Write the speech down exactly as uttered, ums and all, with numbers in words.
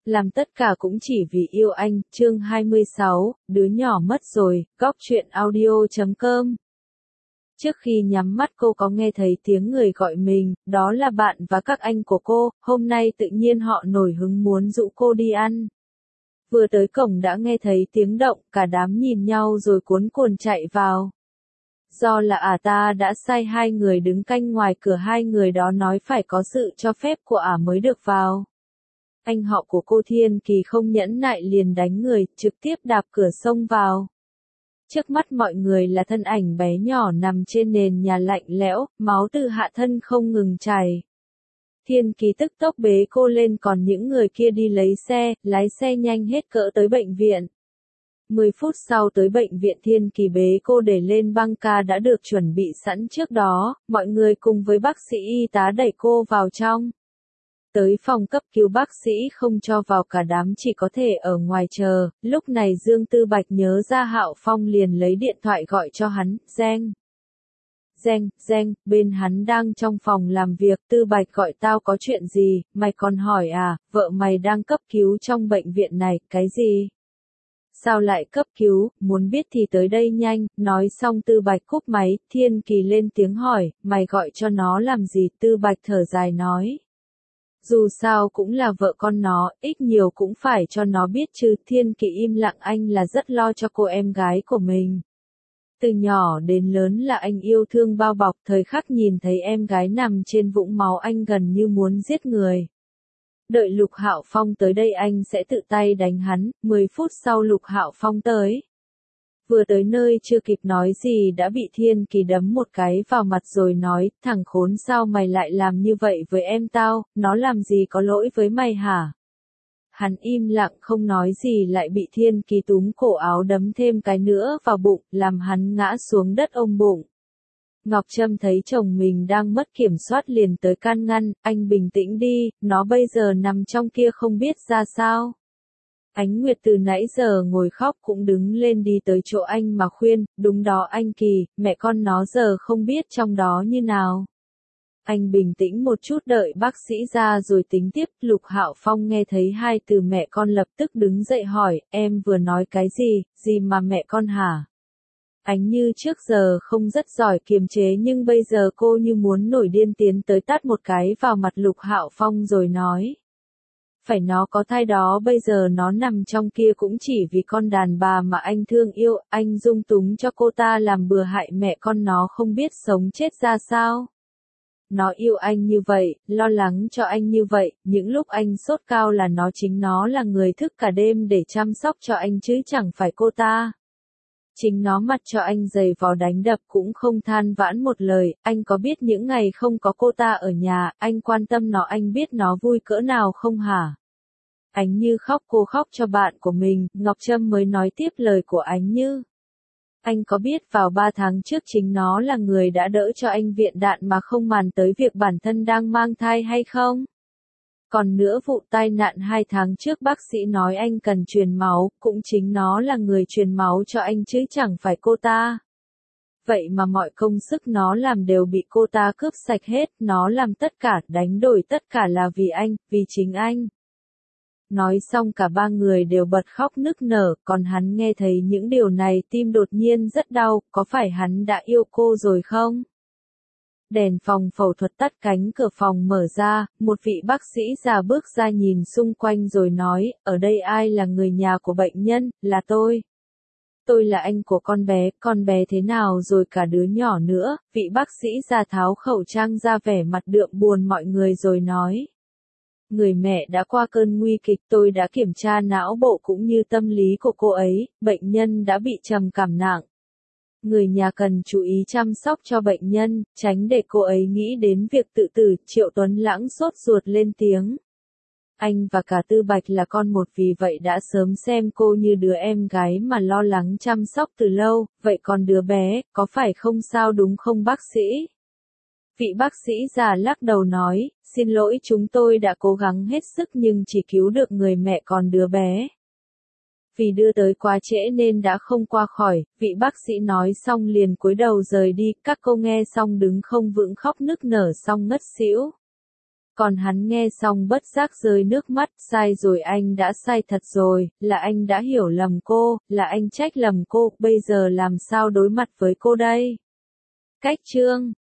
làm tất cả cũng chỉ vì yêu anh, chương hai mươi sáu, đứa nhỏ mất rồi, góc truyện audio chấm com. Trước khi nhắm mắt cô có nghe thấy tiếng người gọi mình, đó là bạn và các anh của cô, hôm nay tự nhiên họ nổi hứng muốn dụ cô đi ăn. Vừa tới cổng đã nghe thấy tiếng động, cả đám nhìn nhau rồi cuốn cuồng chạy vào. Do là ả ta đã sai hai người đứng canh ngoài cửa, hai người đó nói phải có sự cho phép của ả mới được vào. Anh họ của cô Thiên Kỳ không nhẫn nại liền đánh người, trực tiếp đạp cửa xông vào. Trước mắt mọi người là thân ảnh bé nhỏ nằm trên nền nhà lạnh lẽo, máu từ hạ thân không ngừng chảy. Thiên Kỳ tức tốc bế cô lên, còn những người kia đi lấy xe, lái xe nhanh hết cỡ tới bệnh viện. mười phút sau tới bệnh viện, Thiên Kỳ bế cô để lên băng ca đã được chuẩn bị sẵn trước đó, mọi người cùng với bác sĩ y tá đẩy cô vào trong. Tới phòng cấp cứu bác sĩ không cho vào, cả đám chỉ có thể ở ngoài chờ, lúc này Dương Tư Bạch nhớ ra Hạo Phong liền lấy điện thoại gọi cho hắn, Giang. Giang, Giang, bên hắn đang trong phòng làm việc, Tư Bạch gọi tao có chuyện gì, mày còn hỏi à, vợ mày đang cấp cứu trong bệnh viện này, cái gì? Sao lại cấp cứu, muốn biết thì tới đây nhanh, nói xong Tư Bạch cúp máy, Thiên Kỳ lên tiếng hỏi, mày gọi cho nó làm gì, Tư Bạch thở dài nói. Dù sao cũng là vợ con nó, ít nhiều cũng phải cho nó biết chứ, Thiên Kỳ im lặng, anh là rất lo cho cô em gái của mình. Từ nhỏ đến lớn là anh yêu thương bao bọc, thời khắc nhìn thấy em gái nằm trên vũng máu anh gần như muốn giết người. Đợi Lục Hạo Phong tới đây anh sẽ tự tay đánh hắn, mười phút sau Lục Hạo Phong tới. Vừa tới nơi chưa kịp nói gì đã bị Thiên Kỳ đấm một cái vào mặt rồi nói, thằng khốn, sao mày lại làm như vậy với em tao, nó làm gì có lỗi với mày hả? Hắn im lặng không nói gì lại bị Thiên Kỳ túm cổ áo đấm thêm cái nữa vào bụng, làm hắn ngã xuống đất ôm bụng. Ngọc Trâm thấy chồng mình đang mất kiểm soát liền tới can ngăn, anh bình tĩnh đi, nó bây giờ nằm trong kia không biết ra sao. Ánh Nguyệt từ nãy giờ ngồi khóc cũng đứng lên đi tới chỗ anh mà khuyên, đúng đó anh Kỳ, mẹ con nó giờ không biết trong đó như nào. Anh bình tĩnh một chút, đợi bác sĩ ra rồi tính tiếp. Lục Hạo Phong nghe thấy hai từ mẹ con lập tức đứng dậy hỏi, em vừa nói cái gì, gì mà mẹ con hả? Ánh Như trước giờ không rất giỏi kiềm chế nhưng bây giờ cô như muốn nổi điên, tiến tới tát một cái vào mặt Lục Hạo Phong rồi nói. Phải nó có thai đó, bây giờ nó nằm trong kia cũng chỉ vì con đàn bà mà anh thương yêu, anh dung túng cho cô ta làm bừa hại mẹ con nó không biết sống chết ra sao. Nó yêu anh như vậy, lo lắng cho anh như vậy, những lúc anh sốt cao là nó chính nó là người thức cả đêm để chăm sóc cho anh chứ chẳng phải cô ta. Chính nó mặt cho anh giày vò đánh đập cũng không than vãn một lời, anh có biết những ngày không có cô ta ở nhà, anh quan tâm nó, anh biết nó vui cỡ nào không hả? Ánh Như khóc, cô khóc cho bạn của mình, Ngọc Trâm mới nói tiếp lời của Ánh Như. Anh có biết vào ba tháng trước chính nó là người đã đỡ cho anh viện đạn mà không màng tới việc bản thân đang mang thai hay không? Còn nữa, vụ tai nạn hai tháng trước bác sĩ nói anh cần truyền máu, cũng chính nó là người truyền máu cho anh chứ chẳng phải cô ta. Vậy mà mọi công sức nó làm đều bị cô ta cướp sạch hết, nó làm tất cả, đánh đổi tất cả là vì anh, vì chính anh. Nói xong cả ba người đều bật khóc nức nở, còn hắn nghe thấy những điều này tim đột nhiên rất đau, có phải hắn đã yêu cô rồi không? Đèn phòng phẫu thuật tắt, cánh cửa phòng mở ra, một vị bác sĩ già bước ra nhìn xung quanh rồi nói, ở đây ai là người nhà của bệnh nhân, là tôi. Tôi là anh của con bé, con bé thế nào rồi, cả đứa nhỏ nữa, vị bác sĩ già tháo khẩu trang ra vẻ mặt đượm buồn mọi người rồi nói. Người mẹ đã qua cơn nguy kịch, tôi đã kiểm tra não bộ cũng như tâm lý của cô ấy, bệnh nhân đã bị trầm cảm nặng. Người nhà cần chú ý chăm sóc cho bệnh nhân, tránh để cô ấy nghĩ đến việc tự tử, Triệu Tuấn Lãng sốt ruột lên tiếng. Anh và cả Tư Bạch là con một, vì vậy đã sớm xem cô như đứa em gái mà lo lắng chăm sóc từ lâu, vậy còn đứa bé, có phải không sao đúng không bác sĩ? Vị bác sĩ già lắc đầu nói, xin lỗi, chúng tôi đã cố gắng hết sức nhưng chỉ cứu được người mẹ, còn đứa bé. Vì đưa tới quá trễ nên đã không qua khỏi, vị bác sĩ nói xong liền cúi đầu rời đi, các cô nghe xong đứng không vững khóc nức nở xong ngất xỉu. Còn hắn nghe xong bất giác rơi nước mắt, sai rồi, anh đã sai thật rồi, là anh đã hiểu lầm cô, là anh trách lầm cô, bây giờ làm sao đối mặt với cô đây? Cách chương